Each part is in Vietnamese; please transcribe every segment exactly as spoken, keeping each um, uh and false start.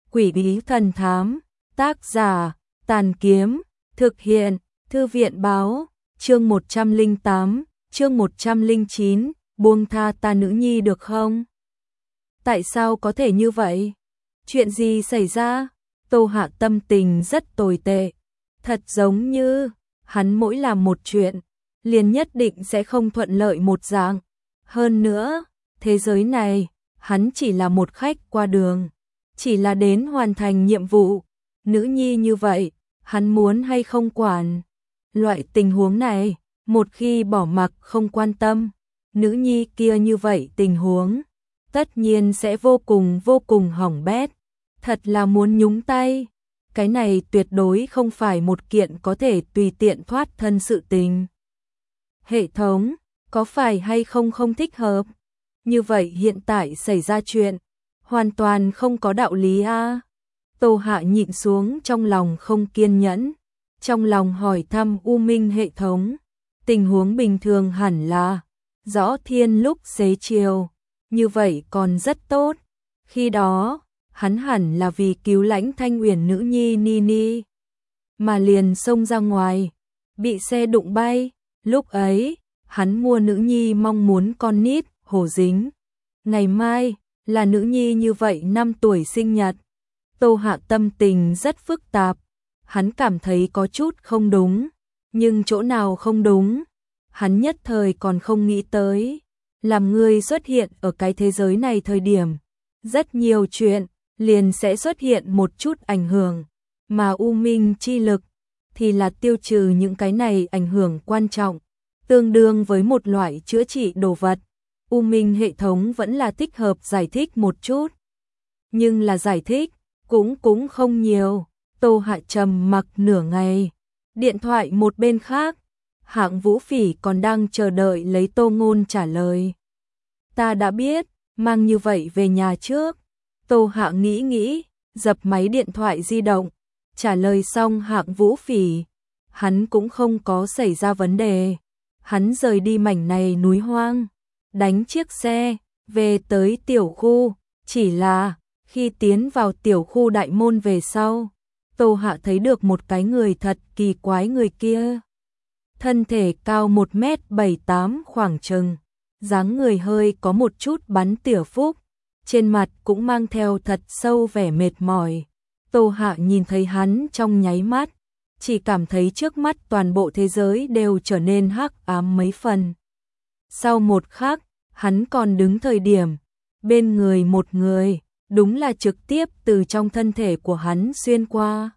Quỷ bí thần thám, tác giả, Tàn Kiếm, thực hiện, Thư viện báo, chương một trăm lẻ tám, chương một trăm lẻ chín, buông tha ta nữ nhi được không? Tại sao có thể như vậy? Chuyện gì xảy ra? Tô Hạ tâm tình rất tồi tệ, thật giống như hắn mỗi làm một chuyện, liền nhất định sẽ không thuận lợi một dạng. Hơn nữa, thế giới này, hắn chỉ là một khách qua đường, chỉ là đến hoàn thành nhiệm vụ. Nữ nhi như vậy, hắn muốn hay không quản. Loại tình huống này, một khi bỏ mặc không quan tâm, nữ nhi kia như vậy tình huống, tất nhiên sẽ vô cùng vô cùng hỏng bét. Thật là muốn nhúng tay. Cái này tuyệt đối không phải một kiện có thể tùy tiện thoát thân sự tình. Hệ thống, có phải hay không không thích hợp? Như vậy hiện tại xảy ra chuyện, hoàn toàn không có đạo lý a. À? Tô Hạ nhịn xuống trong lòng không kiên nhẫn, trong lòng hỏi thăm U Minh hệ thống. Tình huống bình thường hẳn là rõ thiên lúc xế chiều, như vậy còn rất tốt. Khi đó, hắn hẳn là vì cứu Lãnh Thanh Uyển nữ nhi Nini, mà liền xông ra ngoài, bị xe đụng bay. Lúc ấy, hắn mua nữ nhi mong muốn con nít, hổ dính. Ngày mai, là nữ nhi như vậy năm tuổi sinh nhật. Tô Hạ tâm tình rất phức tạp, hắn cảm thấy có chút không đúng, nhưng chỗ nào không đúng, hắn nhất thời còn không nghĩ tới. Làm người xuất hiện ở cái thế giới này thời điểm, rất nhiều chuyện liền sẽ xuất hiện một chút ảnh hưởng, mà U Minh chi lực thì là tiêu trừ những cái này ảnh hưởng quan trọng, tương đương với một loại chữa trị đồ vật. U Minh hệ thống vẫn là thích hợp giải thích một chút, nhưng là giải thích cũng cũng không nhiều. Tô Hạ trầm mặc nửa ngày, điện thoại một bên khác, Hạng Vũ Phỉ còn đang chờ đợi lấy Tô Ngôn trả lời. Ta đã biết, mang như vậy về nhà trước. Tô Hạ nghĩ nghĩ, dập máy điện thoại di động, trả lời xong Hạng Vũ Phỉ, hắn cũng không có xảy ra vấn đề. Hắn rời đi mảnh này núi hoang, đánh chiếc xe, về tới tiểu khu, chỉ là khi tiến vào tiểu khu đại môn về sau, Tô Hạ thấy được một cái người thật kỳ quái. Người kia thân thể cao một mét bảy tám khoảng chừng, dáng người hơi có một chút bắn tỉa phúc, trên mặt cũng mang theo thật sâu vẻ mệt mỏi. Tô Hạ nhìn thấy hắn trong nháy mắt, chỉ cảm thấy trước mắt toàn bộ thế giới đều trở nên hắc ám mấy phần. Sau một khắc, hắn còn đứng thời điểm, bên người một người, đúng là trực tiếp từ trong thân thể của hắn xuyên qua.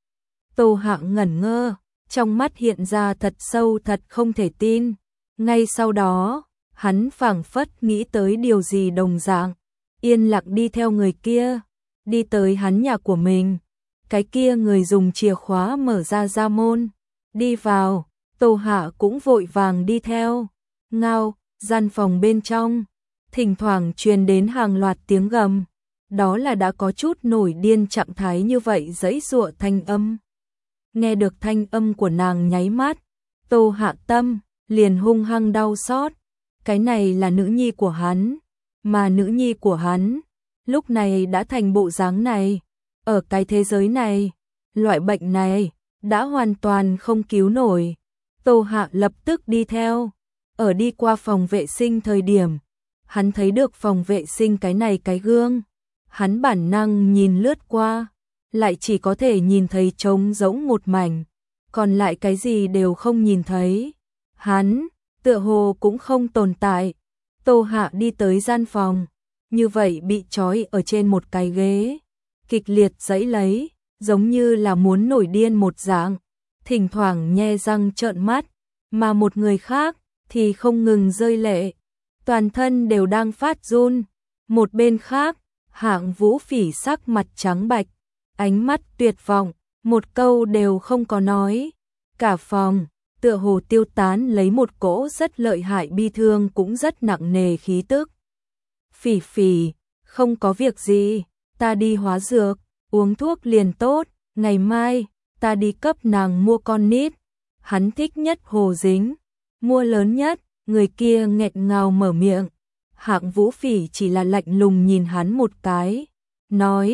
Tô Hạ ngẩn ngơ, trong mắt hiện ra thật sâu thật không thể tin. Ngay sau đó, hắn phảng phất nghĩ tới điều gì đồng dạng, yên lặng đi theo người kia, đi tới hắn nhà của mình. Cái kia người dùng chìa khóa mở ra ra môn, đi vào, Tô Hạ cũng vội vàng đi theo. Ngao, gian phòng bên trong, thỉnh thoảng truyền đến hàng loạt tiếng gầm, đó là đã có chút nổi điên trạng thái như vậy giãy giụa thanh âm. Nghe được thanh âm của nàng nháy mắt, Tô Hạ tâm liền hung hăng đau xót. Cái này là nữ nhi của hắn, mà nữ nhi của hắn lúc này đã thành bộ dáng này. Ở cái thế giới này, loại bệnh này đã hoàn toàn không cứu nổi. Tô Hạ lập tức đi theo. Ở đi qua phòng vệ sinh thời điểm, hắn thấy được phòng vệ sinh cái này cái gương. Hắn bản năng nhìn lướt qua, lại chỉ có thể nhìn thấy trống rỗng một mảnh, còn lại cái gì đều không nhìn thấy. Hắn tựa hồ cũng không tồn tại. Tô Hạ đi tới gian phòng, như vậy bị trói ở trên một cái ghế, kịch liệt giãy lấy, giống như là muốn nổi điên một dạng, thỉnh thoảng nhe răng trợn mắt, mà một người khác thì không ngừng rơi lệ, toàn thân đều đang phát run. Một bên khác, Hạng Vũ Phỉ sắc mặt trắng bạch, ánh mắt tuyệt vọng, một câu đều không có nói. Cả phòng tựa hồ tiêu tán lấy một cỗ rất lợi hại bi thương cũng rất nặng nề khí tức. Phỉ Phỉ, không có việc gì, ta đi hóa dược, uống thuốc liền tốt, ngày mai ta đi cấp nàng mua con nít, hắn thích nhất hồ dính, mua lớn nhất. Người kia nghẹn ngào mở miệng. Hạng Vũ Phỉ chỉ là lạnh lùng nhìn hắn một cái, nói,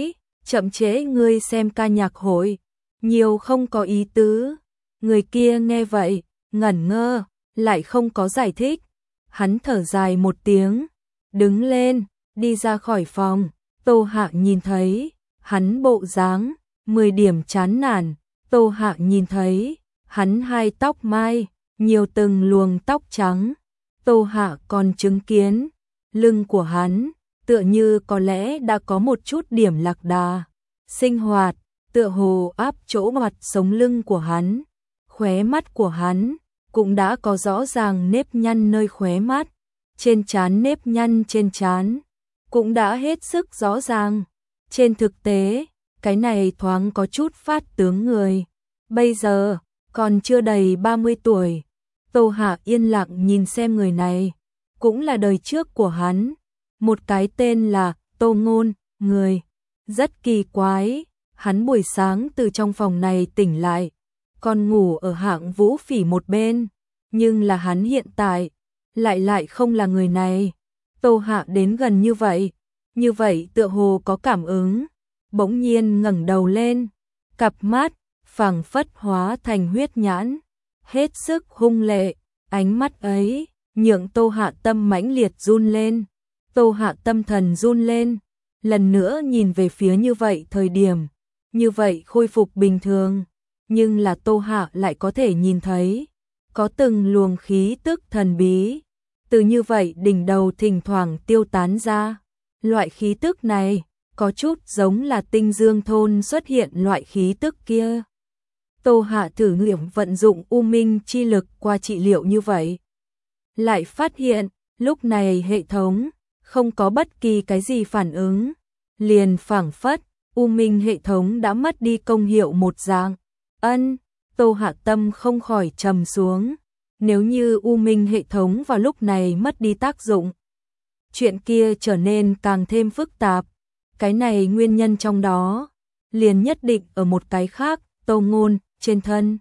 chậm trễ ngươi xem ca nhạc hội, nhiều không có ý tứ. Người kia nghe vậy, ngẩn ngơ, lại không có giải thích. Hắn thở dài một tiếng, đứng lên, đi ra khỏi phòng. Tô Hạ nhìn thấy, hắn bộ dáng, mười điểm chán nản. Tô Hạ nhìn thấy, hắn hai tóc mai, nhiều từng luồng tóc trắng. Tô Hạ còn chứng kiến, lưng của hắn, tựa như có lẽ đã có một chút điểm lạc đà. Sinh hoạt, tựa hồ áp chỗ mặt sống lưng của hắn. Khóe mắt của hắn, cũng đã có rõ ràng nếp nhăn nơi khóe mắt. Trên trán nếp nhăn trên trán, cũng đã hết sức rõ ràng. Trên thực tế, cái này thoáng có chút phát tướng người. Bây giờ, còn chưa đầy ba mươi tuổi. Tô Hạ yên lặng nhìn xem người này, cũng là đời trước của hắn. Một cái tên là Tô Ngôn, người rất kỳ quái. Hắn buổi sáng từ trong phòng này tỉnh lại, còn ngủ ở Hạng Vũ Phỉ một bên. Nhưng là hắn hiện tại, lại lại không là người này. Tô Hạ đến gần như vậy, như vậy tựa hồ có cảm ứng. Bỗng nhiên ngẩng đầu lên, cặp mắt phảng phất hóa thành huyết nhãn, hết sức hung lệ. Ánh mắt ấy nhượng Tô Hạ tâm mãnh liệt run lên. Tô Hạ tâm thần run lên, lần nữa nhìn về phía như vậy thời điểm, như vậy khôi phục bình thường. Nhưng là Tô Hạ lại có thể nhìn thấy, có từng luồng khí tức thần bí, từ như vậy đỉnh đầu thỉnh thoảng tiêu tán ra. Loại khí tức này, có chút giống là Tinh Dương thôn xuất hiện loại khí tức kia. Tô Hạ thử nghiệm vận dụng U Minh chi lực qua trị liệu như vậy. Lại phát hiện, lúc này hệ thống không có bất kỳ cái gì phản ứng. Liền phảng phất, U Minh hệ thống đã mất đi công hiệu một dạng. Ân, Tô Hạ tâm không khỏi trầm xuống. Nếu như U Minh hệ thống vào lúc này mất đi tác dụng, chuyện kia trở nên càng thêm phức tạp. Cái này nguyên nhân trong đó, liền nhất định ở một cái khác, Tô Ngôn, trên thân.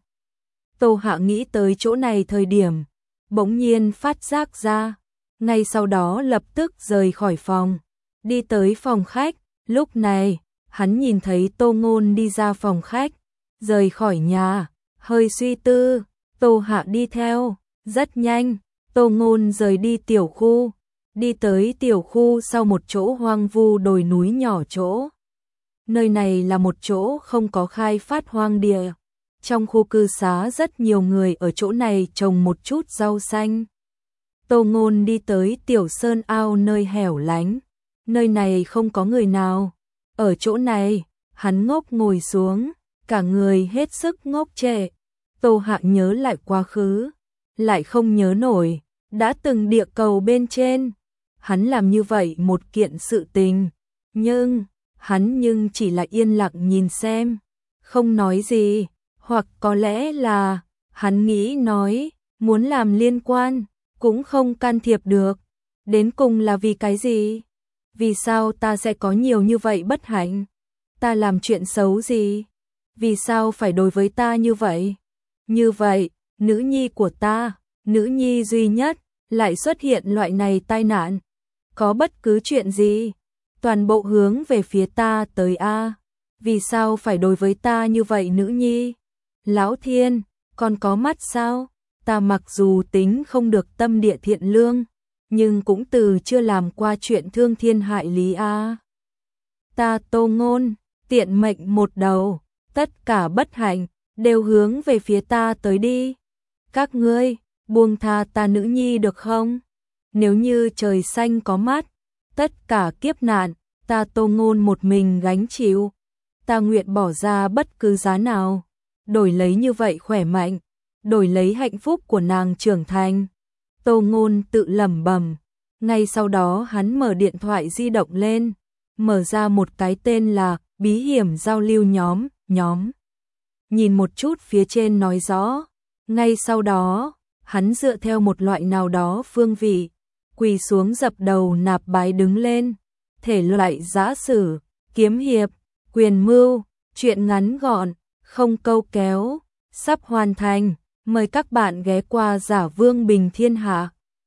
Tô Hạ nghĩ tới chỗ này thời điểm, bỗng nhiên phát giác ra, ngay sau đó lập tức rời khỏi phòng, đi tới phòng khách. Lúc này, hắn nhìn thấy Tô Ngôn đi ra phòng khách, rời khỏi nhà, hơi suy tư. Tô Hạ đi theo, rất nhanh, Tô Ngôn rời đi tiểu khu, đi tới tiểu khu sau một chỗ hoang vu đồi núi nhỏ chỗ. Nơi này là một chỗ không có khai phát hoang địa. Trong khu cư xá rất nhiều người ở chỗ này trồng một chút rau xanh. Tô Ngôn đi tới tiểu sơn ao nơi hẻo lánh, nơi này không có người nào. Ở chỗ này, hắn ngốc ngồi xuống, cả người hết sức ngốc trệ. Tô Hạ nhớ lại quá khứ, lại không nhớ nổi, đã từng địa cầu bên trên. Hắn làm như vậy một kiện sự tình, nhưng, hắn nhưng chỉ là yên lặng nhìn xem, không nói gì, hoặc có lẽ là, hắn nghĩ nói, muốn làm liên quan, cũng không can thiệp được. Đến cùng là vì cái gì? Vì sao ta sẽ có nhiều như vậy bất hạnh? Ta làm chuyện xấu gì? Vì sao phải đối với ta như vậy? Như vậy, nữ nhi của ta, nữ nhi duy nhất, lại xuất hiện loại này tai nạn. Có bất cứ chuyện gì, toàn bộ hướng về phía ta tới a. Vì sao phải đối với ta như vậy nữ nhi? Lão Thiên, còn có mắt sao? Ta mặc dù tính không được tâm địa thiện lương, nhưng cũng từ chưa làm qua chuyện thương thiên hại lý a. Ta Tô Ngôn, tiện mệnh một đầu, tất cả bất hạnh đều hướng về phía ta tới đi. Các ngươi, buông tha ta nữ nhi được không? Nếu như trời xanh có mắt, tất cả kiếp nạn, ta Tô Ngôn một mình gánh chịu. Ta nguyện bỏ ra bất cứ giá nào, đổi lấy như vậy khỏe mạnh, đổi lấy hạnh phúc của nàng trưởng thành. Tô Ngôn tự lẩm bẩm. Ngay sau đó hắn mở điện thoại di động lên, mở ra một cái tên là Bí hiểm giao lưu nhóm, nhóm. Nhìn một chút phía trên nói rõ, ngay sau đó, hắn dựa theo một loại nào đó phương vị, quỳ xuống dập đầu nạp bái đứng lên. Thể loại giã sử, kiếm hiệp, quyền mưu, truyện ngắn gọn, không câu kéo, sắp hoàn thành. Mời các bạn ghé qua Giả Vương Bình Thiên Hạ.